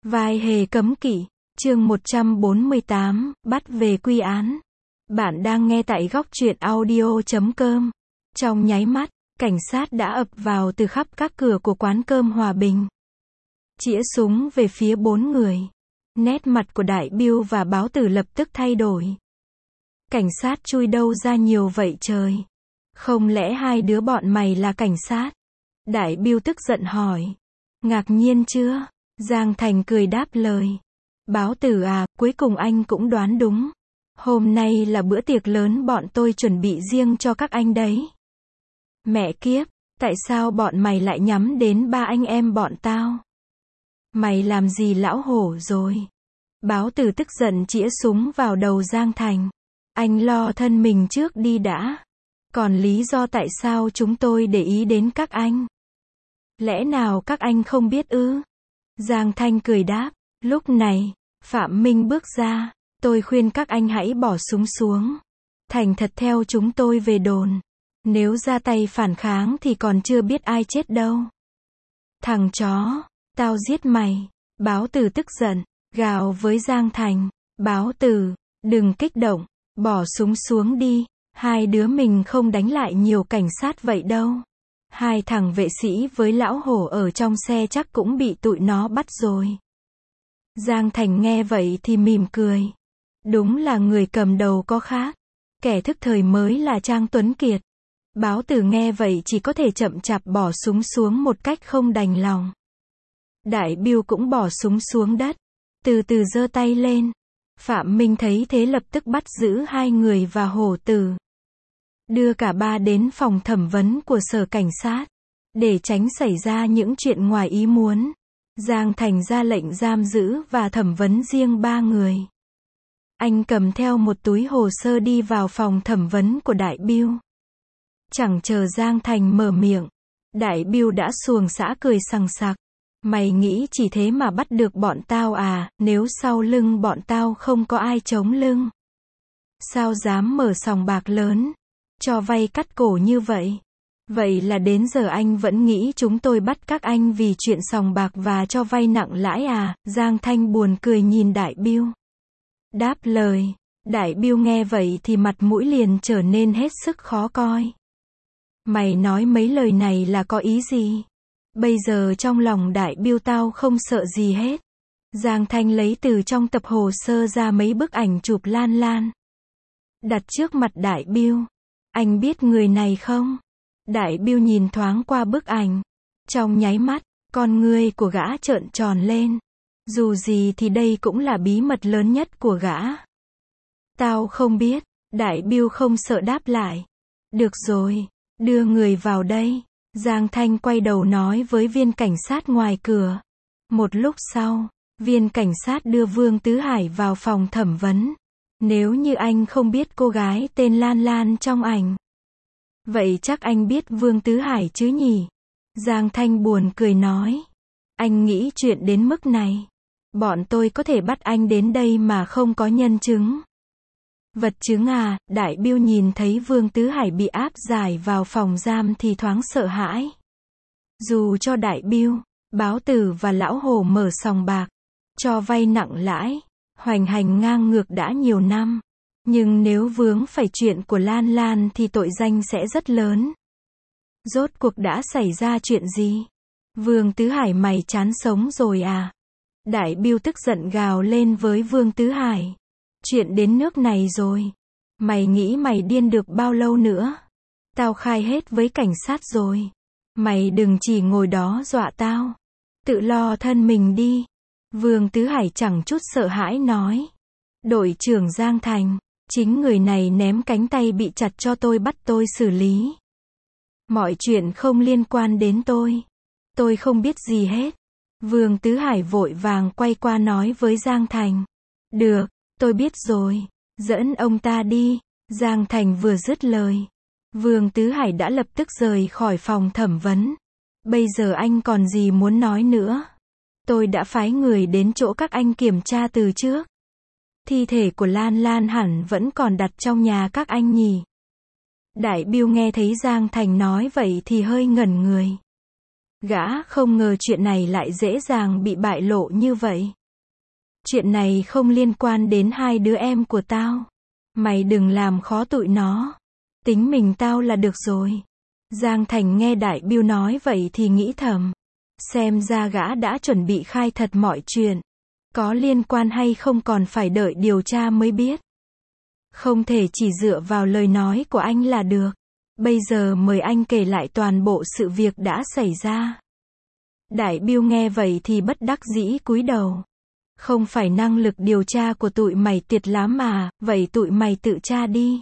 Vai hề cấm kỵ, chương 148, bắt về quy án. Bạn đang nghe tại góc truyện audio.com. Trong nháy mắt, cảnh sát đã ập vào từ khắp các cửa của quán cơm Hòa Bình. Chĩa súng về phía 4 người. Nét mặt của Đại Bưu và Báo Tử lập tức thay đổi. Cảnh sát chui đâu ra nhiều vậy trời? Không lẽ hai đứa bọn mày là cảnh sát? Đại Bưu tức giận hỏi. Ngạc nhiên chưa? Giang Thành cười đáp lời. Báo Tử à, cuối cùng anh cũng đoán đúng. Hôm nay là bữa tiệc lớn bọn tôi chuẩn bị riêng cho các anh đấy. Mẹ kiếp, tại sao bọn mày lại nhắm đến ba anh em bọn tao? Mày làm gì lão hổ rồi? Báo Tử tức giận chĩa súng vào đầu Giang Thành. Anh lo thân mình trước đi đã. Còn lý do tại sao chúng tôi để ý đến các anh? Lẽ nào các anh không biết ư? Giang Thanh cười đáp. Lúc này, Phạm Minh bước ra. Tôi khuyên các anh hãy bỏ súng xuống. Thành thật theo chúng tôi về đồn. Nếu ra tay phản kháng thì còn chưa biết ai chết đâu. Thằng chó, tao giết mày. Báo Tử tức giận, gào với Giang Thành. Báo Tử, đừng kích động, bỏ súng xuống đi. Hai đứa mình không đánh lại nhiều cảnh sát vậy đâu. Hai thằng vệ sĩ với lão hổ ở trong xe chắc cũng bị tụi nó bắt rồi. Giang Thành nghe vậy thì mỉm cười. Đúng là người cầm đầu có khác. Kẻ thức thời mới là Trang Tuấn Kiệt. Báo Tử nghe vậy chỉ có thể chậm chạp bỏ súng xuống một cách không đành lòng. Đại Bưu cũng bỏ súng xuống đất. Từ từ giơ tay lên. Phạm Minh thấy thế lập tức bắt giữ hai người và Hổ Tử. Đưa cả ba đến phòng thẩm vấn của sở cảnh sát. Để tránh xảy ra những chuyện ngoài ý muốn. Giang Thành ra lệnh giam giữ và thẩm vấn riêng ba người. Anh cầm theo một túi hồ sơ đi vào phòng thẩm vấn của Đại Bưu. Chẳng chờ Giang Thành mở miệng. Đại Bưu đã xuồng xã cười sằng sặc. Mày nghĩ chỉ thế mà bắt được bọn tao à, nếu sau lưng bọn tao không có ai chống lưng? Sao dám mở sòng bạc lớn? Cho vay cắt cổ như vậy? Vậy là đến giờ anh vẫn nghĩ chúng tôi bắt các anh vì chuyện sòng bạc và cho vay nặng lãi à? Giang Thanh buồn cười nhìn Đại Bưu. Đáp lời. Đại Bưu nghe vậy thì mặt mũi liền trở nên hết sức khó coi. Mày nói mấy lời này là có ý gì? Bây giờ trong lòng Đại Bưu tao không sợ gì hết. Giang Thanh lấy từ trong tập hồ sơ ra mấy bức ảnh chụp Lan Lan. Đặt trước mặt Đại Bưu. Anh biết người này không? Đại Bưu nhìn thoáng qua bức ảnh. Trong nháy mắt, con ngươi của gã trợn tròn lên. Dù gì thì đây cũng là bí mật lớn nhất của gã. Tao không biết. Đại Bưu không sợ đáp lại. Được rồi, đưa người vào đây. Giang Thanh quay đầu nói với viên cảnh sát ngoài cửa. Một lúc sau, viên cảnh sát đưa Vương Tứ Hải vào phòng thẩm vấn. Nếu như anh không biết cô gái tên Lan Lan trong ảnh, vậy chắc anh biết Vương Tứ Hải chứ nhỉ? Giang Thanh buồn cười nói. Anh nghĩ chuyện đến mức này. Bọn tôi có thể bắt anh đến đây mà không có nhân chứng. Vật chứng à? Đại Bưu nhìn thấy Vương Tứ Hải bị áp giải vào phòng giam thì thoáng sợ hãi. Dù cho Đại Bưu, Báo Tử và Lão Hổ mở sòng bạc, cho vay nặng lãi, hoành hành ngang ngược đã nhiều năm. Nhưng nếu vướng phải chuyện của Lan Lan thì tội danh sẽ rất lớn. Rốt cuộc đã xảy ra chuyện gì? Vương Tứ Hải mày chán sống rồi à? Đại Bưu tức giận gào lên với Vương Tứ Hải. Chuyện đến nước này rồi. Mày nghĩ mày điên được bao lâu nữa? Tao khai hết với cảnh sát rồi. Mày đừng chỉ ngồi đó dọa tao. Tự lo thân mình đi. Vương Tứ Hải chẳng chút sợ hãi nói. Đội trưởng Giang Thành, chính người này ném cánh tay bị chặt cho tôi bắt tôi xử lý. Mọi chuyện không liên quan đến tôi. Tôi không biết gì hết. Vương Tứ Hải vội vàng quay qua nói với Giang Thành. Được, tôi biết rồi. Dẫn ông ta đi. Giang Thành vừa dứt lời. Vương Tứ Hải đã lập tức rời khỏi phòng thẩm vấn. Bây giờ anh còn gì muốn nói nữa? Tôi đã phái người đến chỗ các anh kiểm tra từ trước. Thi thể của Lan Lan hẳn vẫn còn đặt trong nhà các anh nhỉ? Đại Bưu nghe thấy Giang Thành nói vậy thì hơi ngẩn người. Gã không ngờ chuyện này lại dễ dàng bị bại lộ như vậy. Chuyện này không liên quan đến hai đứa em của tao. Mày đừng làm khó tụi nó. Tính mình tao là được rồi. Giang Thành nghe Đại Bưu nói vậy thì nghĩ thầm. Xem ra gã đã chuẩn bị khai thật mọi chuyện. Có liên quan hay không còn phải đợi điều tra mới biết. Không thể chỉ dựa vào lời nói của anh là được. Bây giờ mời anh kể lại toàn bộ sự việc đã xảy ra. Đại Bưu nghe vậy thì bất đắc dĩ cúi đầu. Không phải năng lực điều tra của tụi mày tuyệt lắm mà, vậy tụi mày tự tra đi.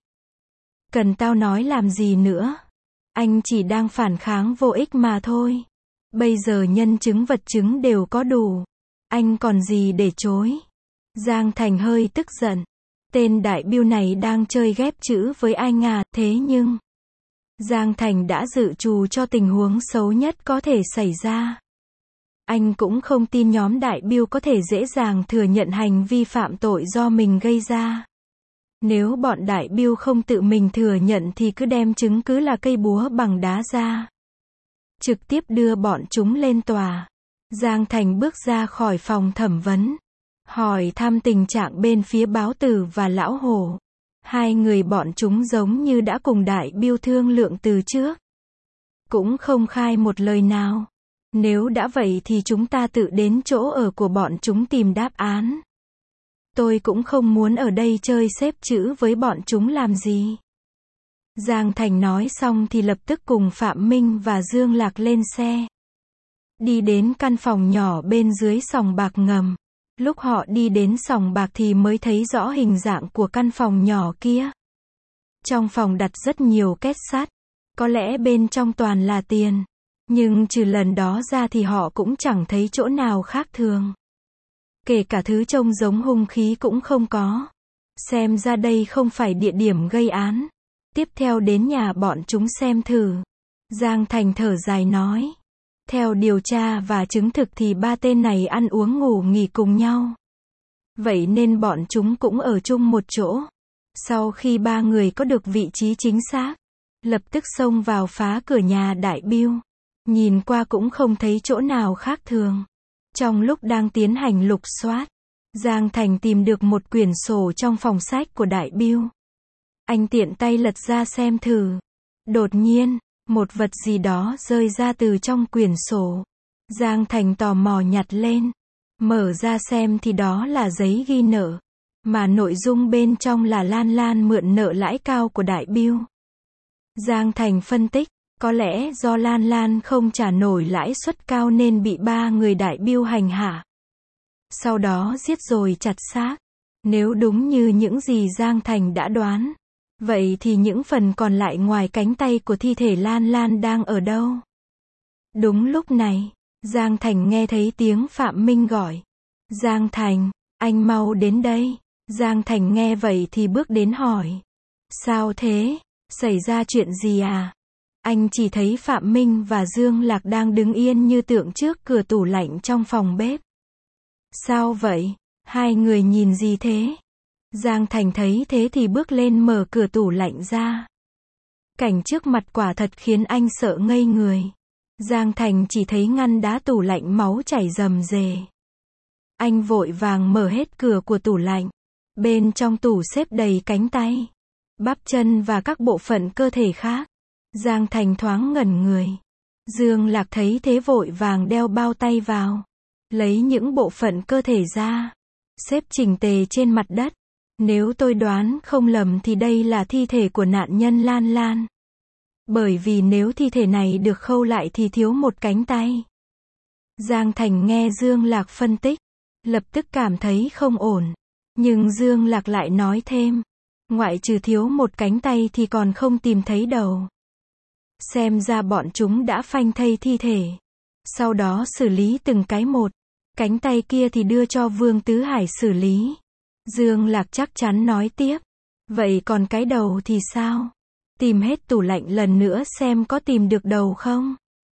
Cần tao nói làm gì nữa? Anh chỉ đang phản kháng vô ích mà thôi. Bây giờ nhân chứng vật chứng đều có đủ. Anh còn gì để chối? Giang Thành hơi tức giận. Tên Đại Bưu này đang chơi ghép chữ với anh à, thế nhưng Giang Thành đã dự trù cho tình huống xấu nhất có thể xảy ra. Anh cũng không tin nhóm Đại Bưu có thể dễ dàng thừa nhận hành vi phạm tội do mình gây ra. Nếu bọn Đại Bưu không tự mình thừa nhận thì cứ đem chứng cứ là cây búa bằng đá ra. Trực tiếp đưa bọn chúng lên tòa. Giang Thành bước ra khỏi phòng thẩm vấn. Hỏi thăm tình trạng bên phía báo tử và lão hổ. Hai người bọn chúng giống như đã cùng Đại Bưu thương lượng từ trước. Cũng không khai một lời nào. Nếu đã vậy thì chúng ta tự đến chỗ ở của bọn chúng tìm đáp án. Tôi cũng không muốn ở đây chơi xếp chữ với bọn chúng làm gì. Giang Thành nói xong thì lập tức cùng Phạm Minh và Dương Lạc lên xe. Đi đến căn phòng nhỏ bên dưới sòng bạc ngầm. Lúc họ đi đến sòng bạc thì mới thấy rõ hình dạng của căn phòng nhỏ kia. Trong phòng đặt rất nhiều két sắt. Có lẽ bên trong toàn là tiền. Nhưng trừ lần đó ra thì họ cũng chẳng thấy chỗ nào khác thường. Kể cả thứ trông giống hung khí cũng không có. Xem ra đây không phải địa điểm gây án. Tiếp theo đến nhà bọn chúng xem thử. Giang Thành thở dài nói. Theo điều tra và chứng thực thì ba tên này ăn uống ngủ nghỉ cùng nhau. Vậy nên bọn chúng cũng ở chung một chỗ. Sau khi ba người có được vị trí chính xác, lập tức xông vào phá cửa nhà Đại Bưu. Nhìn qua cũng không thấy chỗ nào khác thường. Trong lúc đang tiến hành lục soát, Giang Thành tìm được một quyển sổ trong phòng sách của Đại Bưu. Anh tiện tay lật ra xem thử. Đột nhiên, một vật gì đó rơi ra từ trong quyển sổ. Giang Thành tò mò nhặt lên. Mở ra xem thì đó là giấy ghi nợ. Mà nội dung bên trong là Lan Lan mượn nợ lãi cao của Đại Bưu. Giang Thành phân tích. Có lẽ do Lan Lan không trả nổi lãi suất cao nên bị ba người Đại Bưu hành hạ. Sau đó giết rồi chặt xác. Nếu đúng như những gì Giang Thành đã đoán, vậy thì những phần còn lại ngoài cánh tay của thi thể Lan Lan đang ở đâu? Đúng lúc này, Giang Thành nghe thấy tiếng Phạm Minh gọi. Giang Thành, anh mau đến đây. Giang Thành nghe vậy thì bước đến hỏi. Sao thế? Xảy ra chuyện gì à? Anh chỉ thấy Phạm Minh và Dương Lạc đang đứng yên như tượng trước cửa tủ lạnh trong phòng bếp. Sao vậy? Hai người nhìn gì thế? Giang Thành thấy thế thì bước lên mở cửa tủ lạnh ra. Cảnh trước mặt quả thật khiến anh sợ ngây người. Giang Thành chỉ thấy ngăn đá tủ lạnh máu chảy rầm rề. Anh vội vàng mở hết cửa của tủ lạnh. Bên trong tủ xếp đầy cánh tay, bắp chân và các bộ phận cơ thể khác. Giang Thành thoáng ngẩn người. Dương Lạc thấy thế vội vàng đeo bao tay vào. Lấy những bộ phận cơ thể ra. Xếp chỉnh tề trên mặt đất. Nếu tôi đoán không lầm thì đây là thi thể của nạn nhân Lan Lan. Bởi vì nếu thi thể này được khâu lại thì thiếu một cánh tay. Giang Thành nghe Dương Lạc phân tích. Lập tức cảm thấy không ổn. Nhưng Dương Lạc lại nói thêm. Ngoại trừ thiếu một cánh tay thì còn không tìm thấy đầu. Xem ra bọn chúng đã phanh thây thi thể. Sau đó xử lý từng cái một. Cánh tay kia thì đưa cho Vương Tứ Hải xử lý. Dương Lạc chắc chắn nói tiếp. Vậy còn cái đầu thì sao? Tìm hết tủ lạnh lần nữa xem có tìm được đầu không?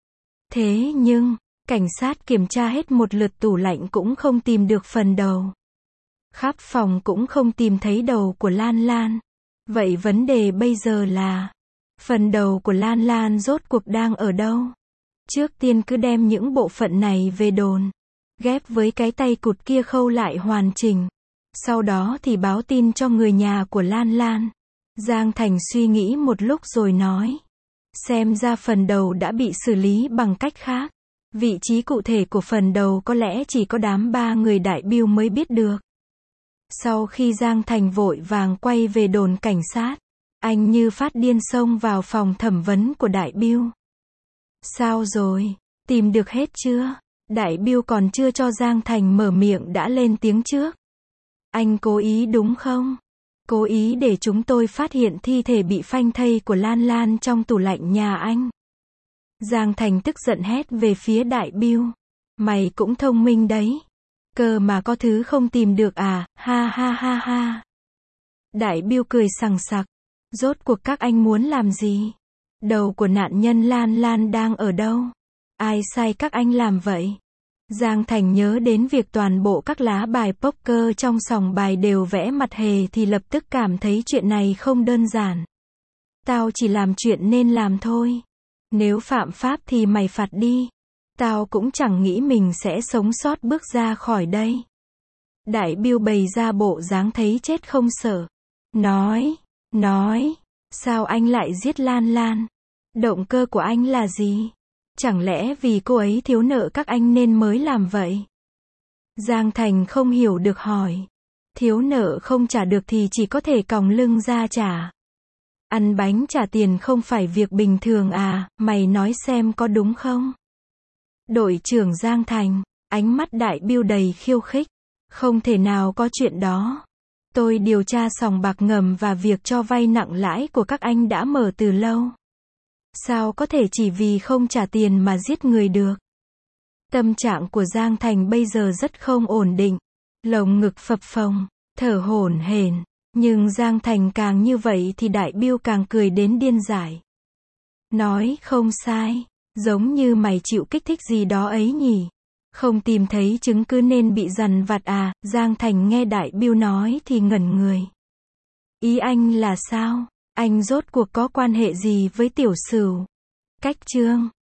Thế nhưng, cảnh sát kiểm tra hết một lượt tủ lạnh cũng không tìm được phần đầu. Khắp phòng cũng không tìm thấy đầu của Lan Lan. Vậy vấn đề bây giờ là, phần đầu của Lan Lan rốt cuộc đang ở đâu? Trước tiên cứ đem những bộ phận này về đồn, ghép với cái tay cụt kia khâu lại hoàn chỉnh. Sau đó thì báo tin cho người nhà của Lan Lan. Giang Thành suy nghĩ một lúc rồi nói. Xem ra phần đầu đã bị xử lý bằng cách khác. Vị trí cụ thể của phần đầu có lẽ chỉ có đám 3 người đại bưu mới biết được. Sau khi Giang Thành vội vàng quay về đồn cảnh sát, anh như phát điên xông vào phòng thẩm vấn của đại bưu. Sao rồi? Tìm được hết chưa? Đại bưu còn chưa cho Giang Thành mở miệng đã lên tiếng trước. Anh cố ý đúng không? Cố ý để chúng tôi phát hiện thi thể bị phanh thây của Lan Lan trong tủ lạnh nhà anh. Giang Thành tức giận hét về phía đại bưu. Mày cũng thông minh đấy. Cơ mà có thứ không tìm được à, ha ha ha ha. Đại bưu cười sằng sặc. Rốt cuộc các anh muốn làm gì? Đầu của nạn nhân Lan Lan đang ở đâu? Ai sai các anh làm vậy? Giang Thành nhớ đến việc toàn bộ các lá bài poker trong sòng bài đều vẽ mặt hề thì lập tức cảm thấy chuyện này không đơn giản. Tao chỉ làm chuyện nên làm thôi. Nếu phạm pháp thì mày phạt đi. Tao cũng chẳng nghĩ mình sẽ sống sót bước ra khỏi đây. Đại bưu bày ra bộ dáng thấy chết không sợ. Nói, sao anh lại giết Lan Lan? Động cơ của anh là gì? Chẳng lẽ vì cô ấy thiếu nợ các anh nên mới làm vậy? Giang Thành không hiểu được hỏi. Thiếu nợ không trả được thì chỉ có thể còng lưng ra trả. Ăn bánh trả tiền không phải việc bình thường à, mày nói xem có đúng không? Đội trưởng Giang Thành, ánh mắt đại bưu đầy khiêu khích. Không thể nào có chuyện đó. Tôi điều tra sòng bạc ngầm và việc cho vay nặng lãi của các anh đã mở từ lâu. Sao có thể chỉ vì không trả tiền mà giết người được? Tâm trạng của Giang Thành bây giờ rất không ổn định. Lồng ngực phập phồng, thở hổn hển. Nhưng Giang Thành càng như vậy thì đại bưu càng cười đến điên dại. Nói không sai, giống như mày chịu kích thích gì đó ấy nhỉ? Không tìm thấy chứng cứ nên bị dằn vặt à? Giang Thành nghe đại bưu nói thì ngẩn người. Ý anh là sao? Anh rốt cuộc có quan hệ gì với Tiểu Sửu? Cách Trương,